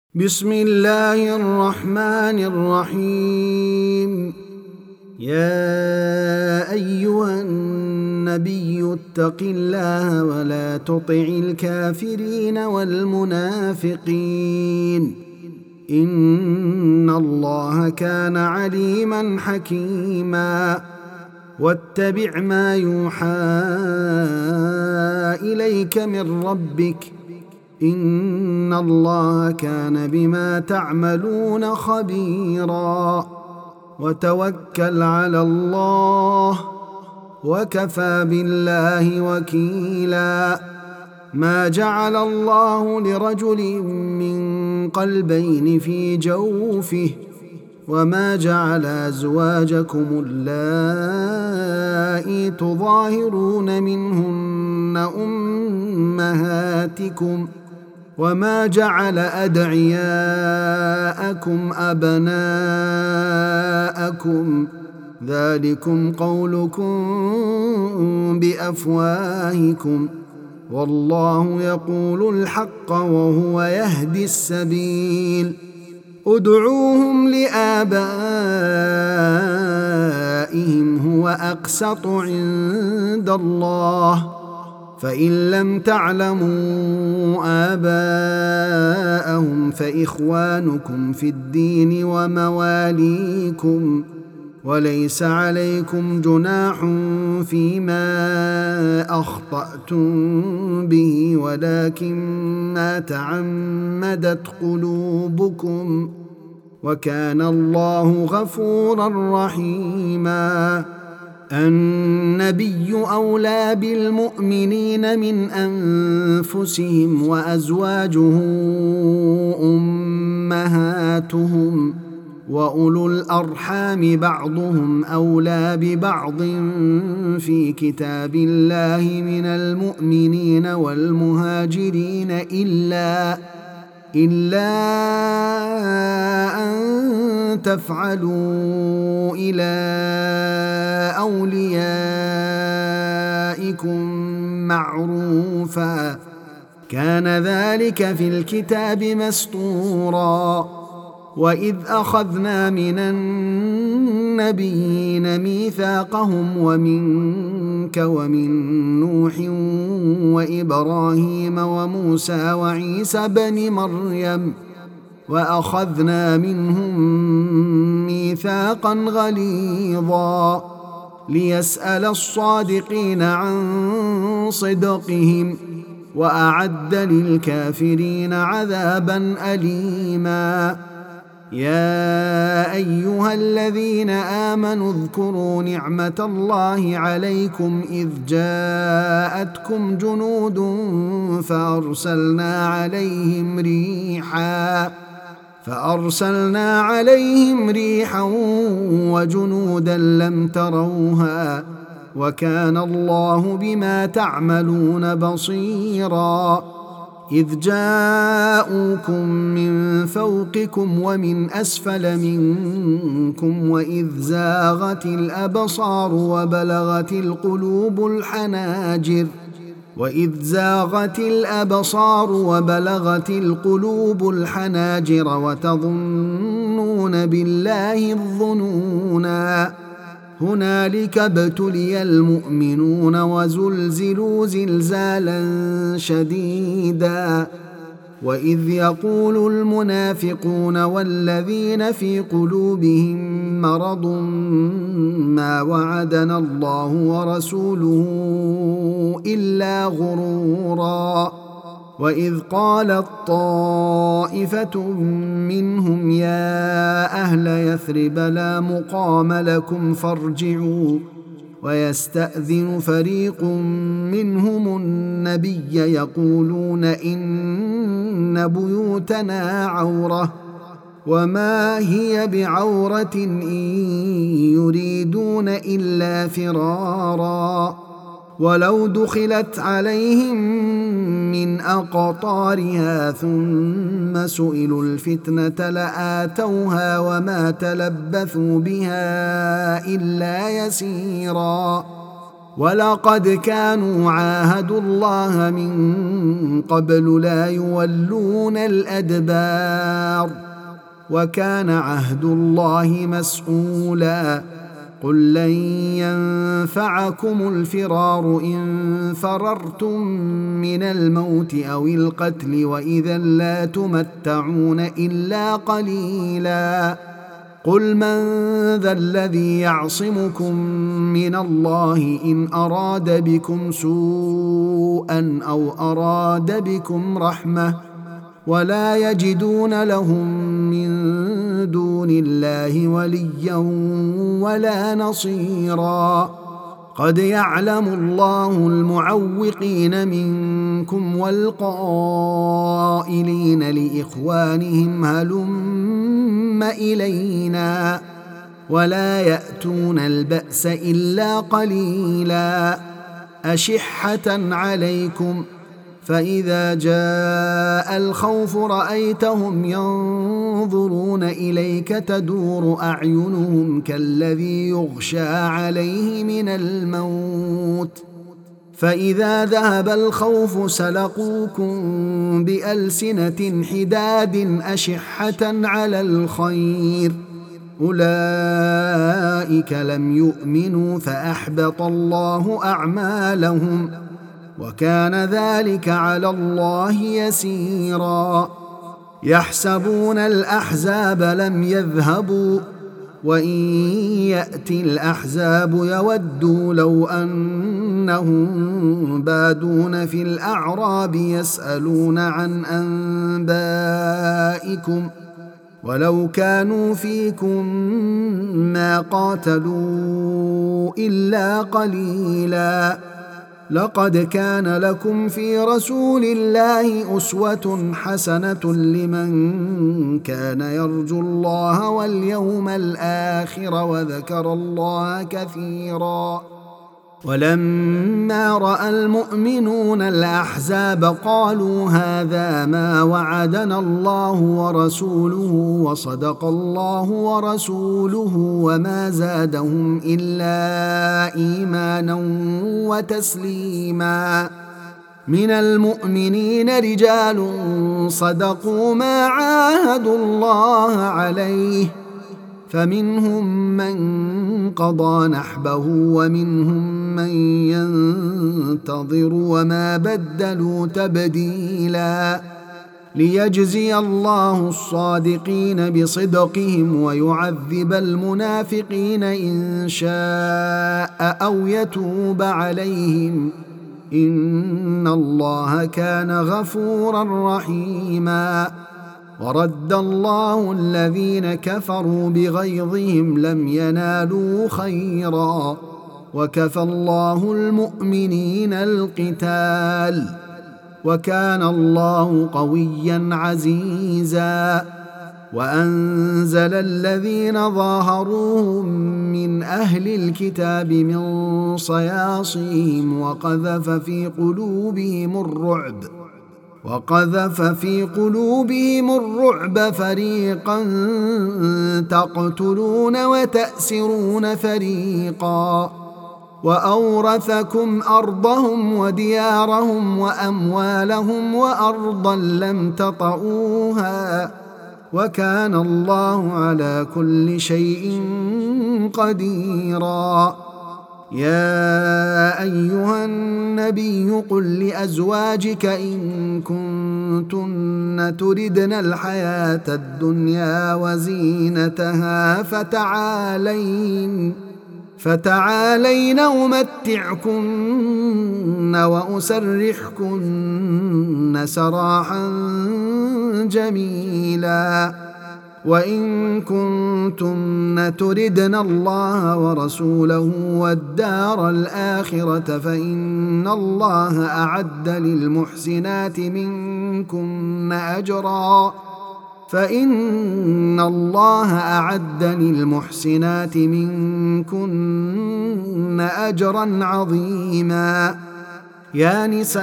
بسم الله الرحمن الرحيم. يا أيها النبي اتق الله ولا تطع الكافرين والمنافقين إن الله كان عليما حكيما. واتبع ما يوحى إليك من ربك إن الله كان بما تعملون خبيرا. وتوكل على الله وكفى بالله وكيلا. ما جعل الله لرجل من قلبين في جوفه وما جعل أزواجكم اللائي تظاهرون منهن أمهاتكم وما جعل أدعياءكم أبناءكم ذلكم قولكم بأفواهكم والله يقول الحق وهو يهدي السبيل. ادعوهم لآبائهم هو أقسط عند الله فإن لم تعلموا آباءهم فإخوانكم في الدين ومواليكم وليس عليكم جناح فيما أخطأتم به ولكن ما تعمدت قلوبكم وكان الله غفورا رحيما. النبي أولى بالمؤمنين من أنفسهم وأزواجه أمهاتهم وأولو الأرحام بعضهم أولى ببعض في كتاب الله من المؤمنين والمهاجرين إلا أن تفعلوا إلى أوليائكم معروفا كان ذلك في الكتاب مسطورا. وإذ أخذنا من النبيين ميثاقهم ومنك ومن نوح وإبراهيم وموسى وعيسى بن مريم وأخذنا منهم ميثاقا غليظا ليسأل الصادقين عن صدقهم وأعد للكافرين عذابا أليما. يا أيها الذين آمنوا اذكروا نعمة الله عليكم إذ جاءتكم جنود فأرسلنا عليهم ريحا وجنودا لم تروها وكان الله بما تعملون بصيرا. إذ جاءوكم من فوقكم ومن أسفل منكم وإذ زاغت الأبصار وبلغت القلوب الحناجر وتظنون بالله الظنونا. هنالك ابتلي المؤمنون وزلزلوا زلزالا شديدا. وإذ يقول المنافقون والذين في قلوبهم مرض ما وعدنا الله ورسوله إلا غرورا. وإذ قالت طائفة منهم يا أهل يثرب لا مقام لكم فارجعوا ويستأذن فريق منهم النبي يقولون إن بيوتنا عورة وما هي بعورة إن يريدون إلا فرارا. ولو دخلت عليهم من أقطارها ثم سئلوا الفتنة لآتوها وما تلبثوا بها إلا يسيرا. ولقد كانوا عاهدوا الله من قبل لا يولون الأدبار وكان عهد الله مسؤولا قل لن ينفعكم الفرار إن فررتم من الموت أو القتل وإذا لا تمتعون إلا قليلا قل من ذا الذي يعصمكم من الله إن أراد بكم سوءا أو أراد بكم رحمة ولا يجدون لهم من دون الله وليا ولا نصيرا قد يعلم الله المعوقين منكم والقائلين لإخوانهم هلم إلينا ولا يأتون البأس إلا قليلا أشحة عليكم فإذا جاء الخوف رأيتهم ينظرون إليك تدور أعينهم كالذي يغشى عليه من الموت فإذا ذهب الخوف سلقوكم بألسنة حداد أشحة على الخير أولئك لم يؤمنوا فأحبط الله أعمالهم وكان ذلك على الله يسيرا يحسبون الأحزاب لم يذهبوا وإن يأتي الأحزاب يودوا لو أنهم بادون في الأعراب يسألون عن أنبائكم ولو كانوا فيكم ما قاتلوا إلا قليلا لقد كان لكم في رسول الله أسوة حسنة لمن كان يرجو الله واليوم الآخر وذكر الله كثيرا ولما رأى المؤمنون الأحزاب قالوا هذا ما وعدنا الله ورسوله وصدق الله ورسوله وما زادهم إلا إيمانا وتسليما من المؤمنين رجال صدقوا ما عاهدوا الله عليه فمنهم من قضى نحبه ومنهم من ينتظر وما بدلوا تبديلا ليجزي الله الصادقين بصدقهم ويعذب المنافقين إن شاء أو يتوب عليهم إن الله كان غفورا رحيما ورد الله الذين كفروا بغيظهم لم ينالوا خيرا وكفى الله المؤمنين القتال وكان الله قويا عزيزا وأنزل الذين ظاهروهم من أهل الكتاب من صياصيهم وقذف في قلوبهم الرعب فريقا تقتلون وتأسرون فريقا وأورثكم أرضهم وديارهم وأموالهم وأرضا لم تطئوها وكان الله على كل شيء قديرا يا أيها النبي قل لأزواجك إن كنتن تردن الحياة الدنيا وزينتها فتعالين أمتعكن وأسرحكن سراحا جميلا وإن كنتن تردن الله ورسوله والدار الآخرة فإن الله أعد للمحسنات منكن أجرا عظيما يا نساء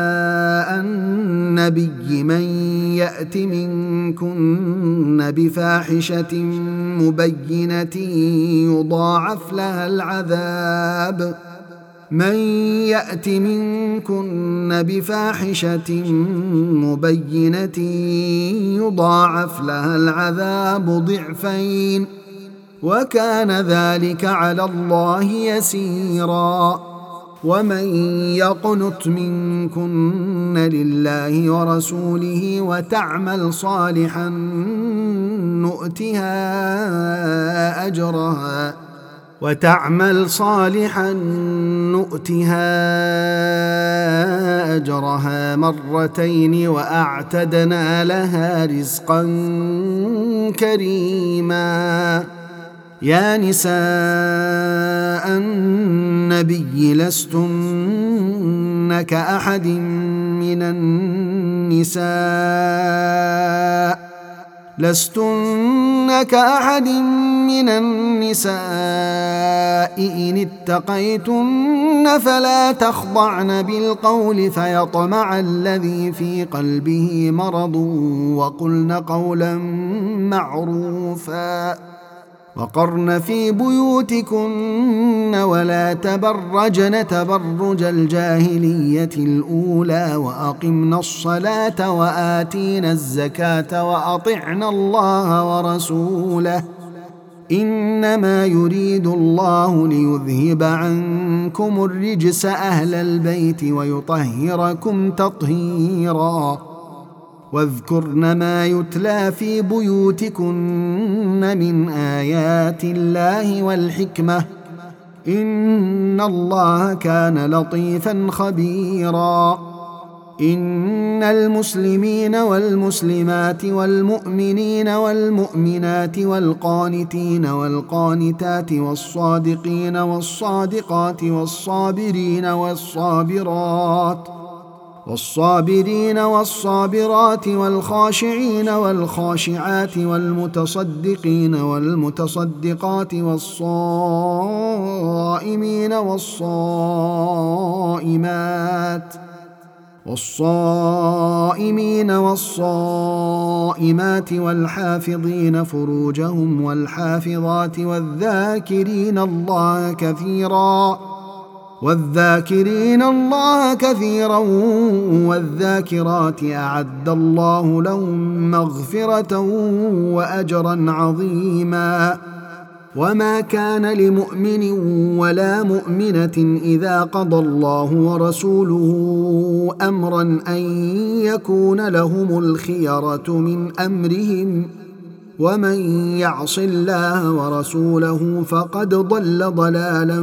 النبي من يأت منكن بفاحشة مبينة من يأت منكن بفاحشة مبينة يضاعف لها العذاب ضعفين وكان ذلك على الله يسيرا. ومن يقنت منكن لله ورسوله وتعمل صالحا نؤتها أجرها مرتين وأعتدنا لها رزقا كريما. يا نساء النبي لستن كأحد من النساء إن اتقيتن فلا تخضعن بالقول فيطمع الذي في قلبه مرض وقلن قولا معروفا. وقرن في بيوتكن ولا تبرجن تبرج الجاهلية الأولى وأقمنا الصلاة وآتينا الزكاة وأطعنا الله ورسوله إنما يريد الله ليذهب عنكم الرجس أهل البيت ويطهركم تطهيرا. واذكرن ما يتلى في بيوتكن من آيات الله والحكمة إن الله كان لطيفا خبيرا. إن المسلمين والمسلمات والمؤمنين والمؤمنات والقانتين والقانتات والصادقين والصادقات والصابرين والصابرات والخاشعين والخاشعات والمتصدقين والمتصدقات والصائمين والصائمات والحافظين فروجهم والحافظات والذاكرين الله كثيرا والذاكرات أعد الله لهم مغفرة وأجرا عظيما. وما كان لمؤمن ولا مؤمنة إذا قضى الله ورسوله أمرا أن يكون لهم الخيرة من أمرهم ومن يعص الله ورسوله فقد ضل ضلالا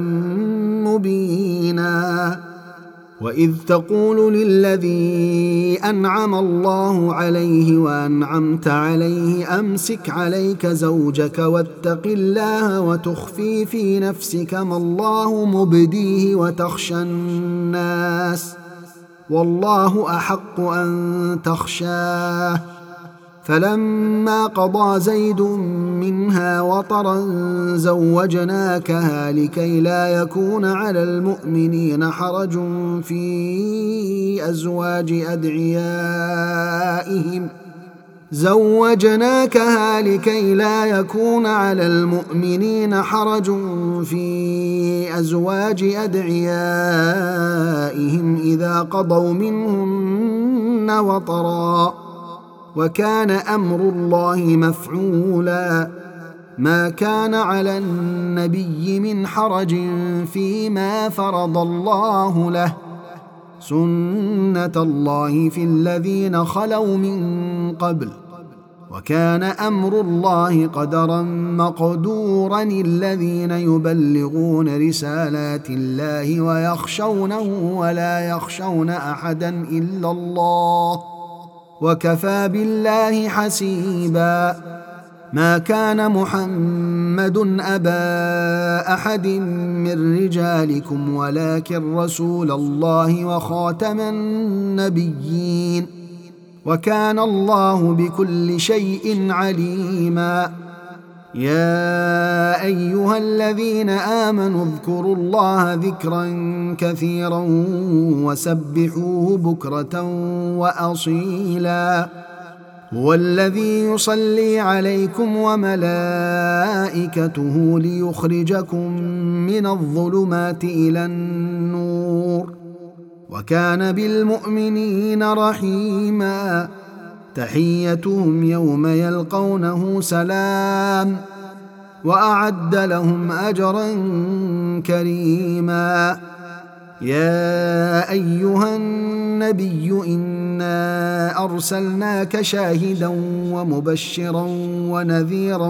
مبينا. وإذ تقول للذي أنعم الله عليه وأنعمت عليه أمسك عليك زوجك واتق الله وتخفي في نفسك ما الله مبديه وتخشى الناس والله أحق أن تخشاه. فلما قضى زيد منها وطرا زوجناكها لكي لا يكون على المؤمنين حرج في أزواج أدعيائهم إذا قضوا منهن وطرا وكان أمر الله مفعولا. ما كان على النبي من حرج فيما فرض الله له سنة الله في الذين خلوا من قبل وكان أمر الله قدرا مقدورا. الذين يبلغون رسالات الله ويخشونه ولا يخشون أحدا إلا الله وكفى بالله حسيبا. ما كان محمد أبا أحد من رجالكم ولكن رسول الله وخاتم النبيين وكان الله بكل شيء عليما. يا أيها الذين آمنوا اذكروا الله ذكرا كثيرا وسبحوه بكرة وأصيلا. هو الذي يصلي عليكم وملائكته ليخرجكم من الظلمات إلى النور وكان بالمؤمنين رحيما. تحيتهم يوم يلقونه سلام وأعد لهم أجرا كريما. يا أيها النبي إنا أرسلناك شاهدا ومبشرا ونذيرا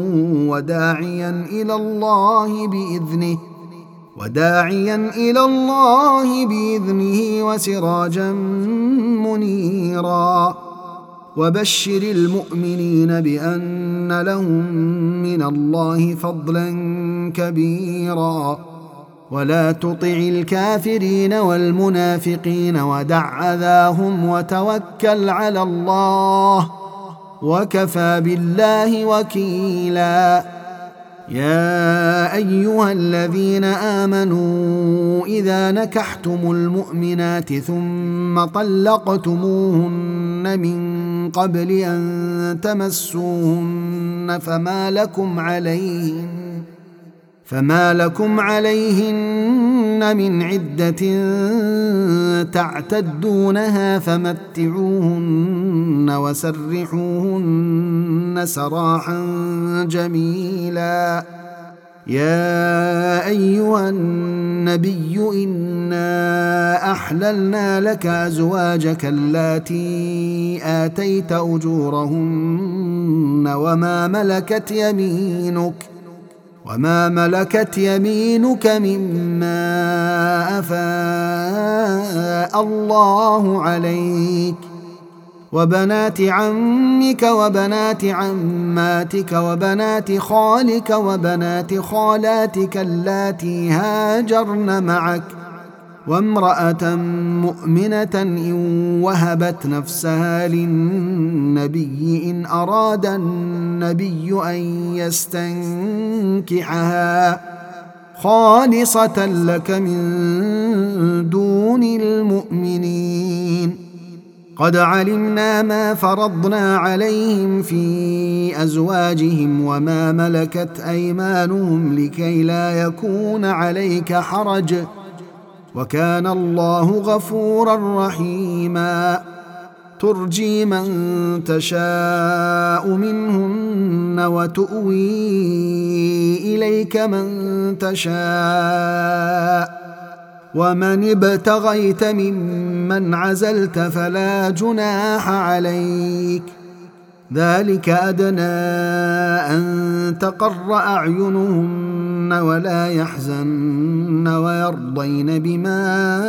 وداعيا إلى الله بإذنه وسراجا منيرا. وبشر المؤمنين بأن لهم من الله فضلا كبيرا. ولا تطع الكافرين والمنافقين ودع أذاهم وتوكل على الله وكفى بالله وكيلا. يا أيها الذين آمنوا إذا نكحتم المؤمنات ثم طلقتموهن من قبل أن تمسوهن فما لكم عليهن من عدة تعتدونها فمتعوهن وسرحوهن سراحا جميلا. يا أيها النبي إنا أحللنا لك أزواجك اللاتي آتيت أجورهن وما ملكت يمينك مما أفاء الله عليك، وبنات عمك وبنات عماتك وبنات خالك وبنات خالاتك اللاتي هاجرن معك، وامرأة مؤمنة إن وهبت نفسها للنبي إن أراد النبي أن يستنكحها خالصة لك من دون المؤمنين. قد علمنا ما فرضنا عليهم في أزواجهم وما ملكت أيمانهم لكي لا يكون عليك حرج، وكان الله غفورا رحيما. ترجي من تشاء منهن وتؤوي إليك من تشاء، ومن ابتغيت ممن عزلت فلا جناح عليك، ذلك أدنى أن تقر أعينهن ولا يحزن ويرضين بما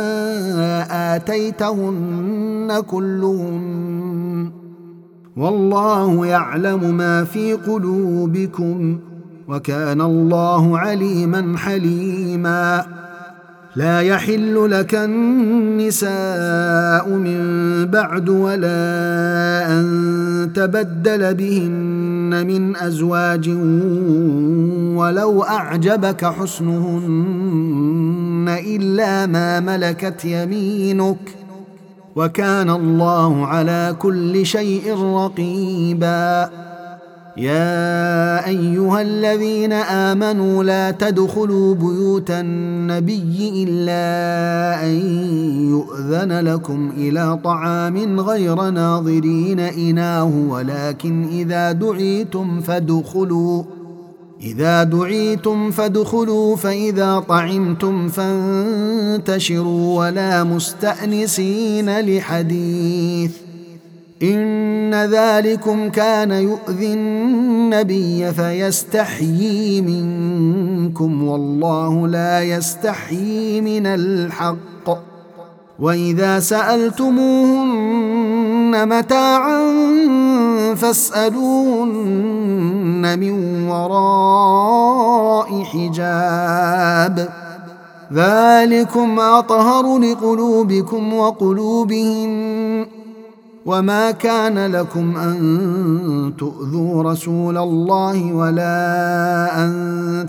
آتيتهن كلهم، والله يعلم ما في قلوبكم، وكان الله عليما حليما. لا يحل لك النساء من بعد ولا أن تبدل بهن من أزواج ولو أعجبك حسنهن إلا ما ملكت يمينك، وكان الله على كل شيء رقيبا. يا أيها الذين آمنوا لا تدخلوا بيوت النبي إلا أن يؤذن لكم إلى طعام غير ناظرين إناه، ولكن إذا دعيتم فادخلوا فإذا طعمتم فانتشروا ولا مستأنسين لحديث، إن ذلكم كان يؤذي النبي فيستحيي منكم، والله لا يستحيي من الحق. وإذا سألتموهن متاعا فاسألوهن من وراء حجاب، ذلكم أطهر لقلوبكم وقلوبهن. وما كان لكم أن تؤذوا رسول الله ولا أن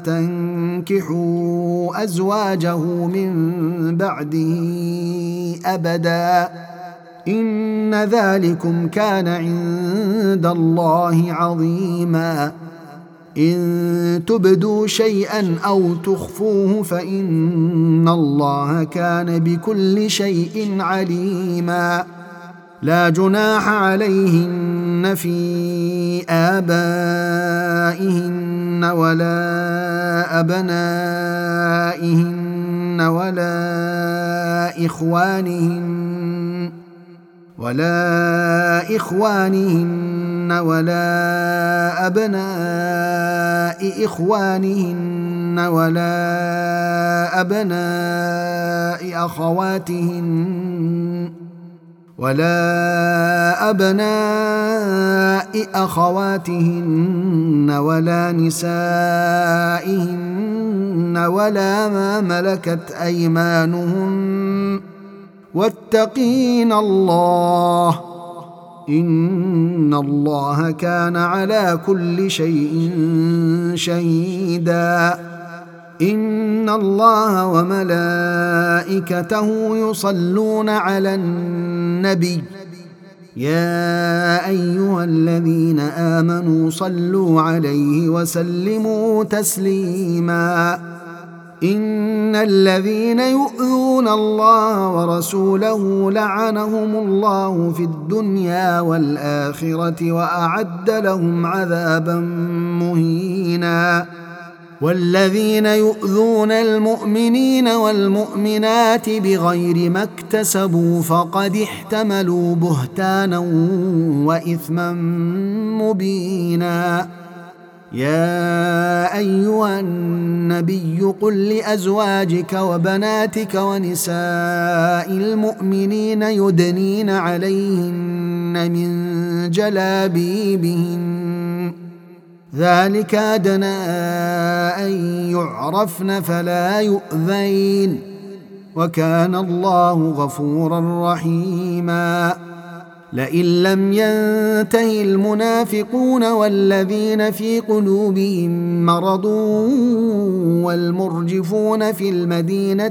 تنكحوا أزواجه من بعده أبدا، إن ذلكم كان عند الله عظيما. إن تبدوا شيئا أو تخفوه فإن الله كان بكل شيء عليما. لا جناح عليهن في آبائهن ولا أبنائهن ولا إخوانهن ولا أبناء إخوانهن ولا أبناء أخواتهن ولا نسائهن ولا ما ملكت أيمانهن واتقين الله إن الله كان على كل شيء شهيدا. إن الله وملائكته يصلون على النبي يا أيها الذين آمنوا صلوا عليه وسلموا تسليما. إن الذين يؤذون الله ورسوله لعنهم الله في الدنيا والآخرة وأعد لهم عذابا مهينا. والذين يؤذون المؤمنين والمؤمنات بغير ما اكتسبوا فقد احتملوا بهتانا وإثما مبينا. يا أيها النبي قل لأزواجك وبناتك ونساء المؤمنين يدنين عليهن من جلابيبهن ذلك أدنى أن يعرفن فلا يؤذين وكان الله غفورا رحيما. لئن لم ينته المنافقون والذين في قلوبهم مرض والمرجفون في المدينة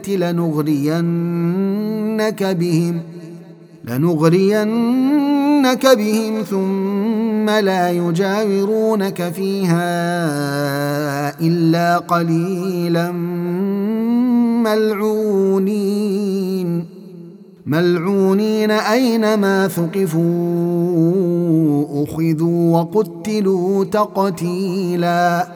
لنغرينك بهم ثم لا يجاورونك فيها إلا قليلا ملعونين أينما ثقفوا أخذوا وقتلوا تقتيلا.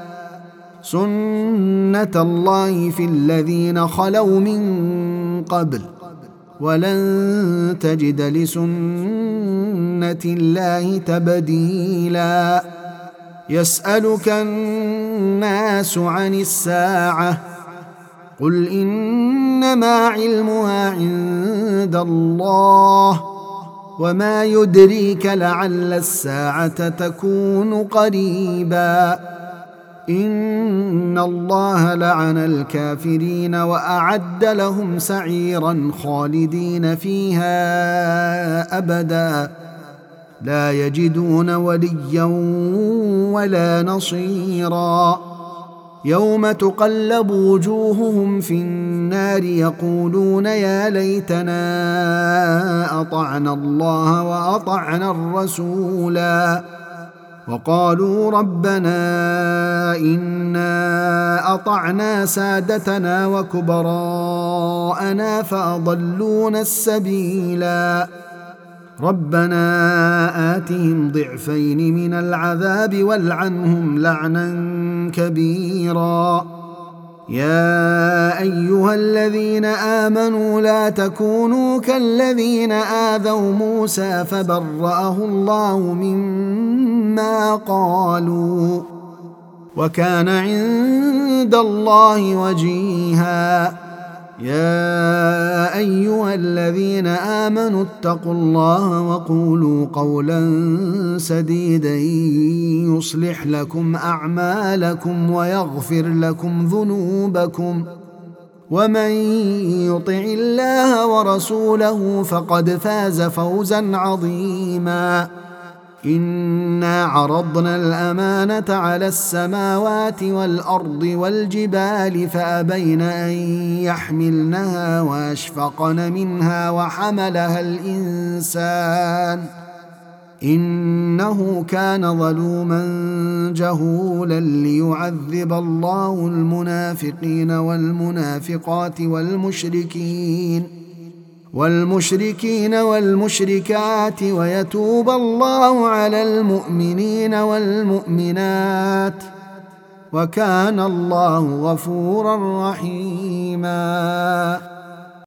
سنة الله في الذين خلوا من قبل ولن تجد لسنة الله تبديلا. يسألك الناس عن الساعة قل إنما علمها عند الله وما يدريك لعل الساعة تكون قريبا. إن الله لعن الكافرين وأعد لهم سعيرا خالدين فيها أبدا لا يجدون وليا ولا نصيرا. يوم تقلب وجوههم في النار يقولون يا ليتنا أطعنا الله وأطعنا الرسولا وقالوا ربنا إنا أطعنا سادتنا وكبراءنا فأضلونا السبيلا. ربنا آتهم ضعفين من العذاب والعنهم لعنا كبيرا. يا أيها الذين آمنوا لا تكونوا كالذين آذوا موسى فبرأه الله مما قالوا وكان عند الله وجيها. يا أيها الذين آمنوا اتقوا الله وقولوا قولا سديدا يصلح لكم أعمالكم ويغفر لكم ذنوبكم ومن يطع الله ورسوله فقد فاز فوزا عظيما. إنا عرضنا الأمانة على السماوات والأرض والجبال فأبين أن يحملنها وأشفقن منها وحملها الإنسان إنه كان ظلوما جهولا ليعذب الله المنافقين والمنافقات والمشركين والمشركات ويتوب الله على المؤمنين والمؤمنات وكان الله غفورا رحيما.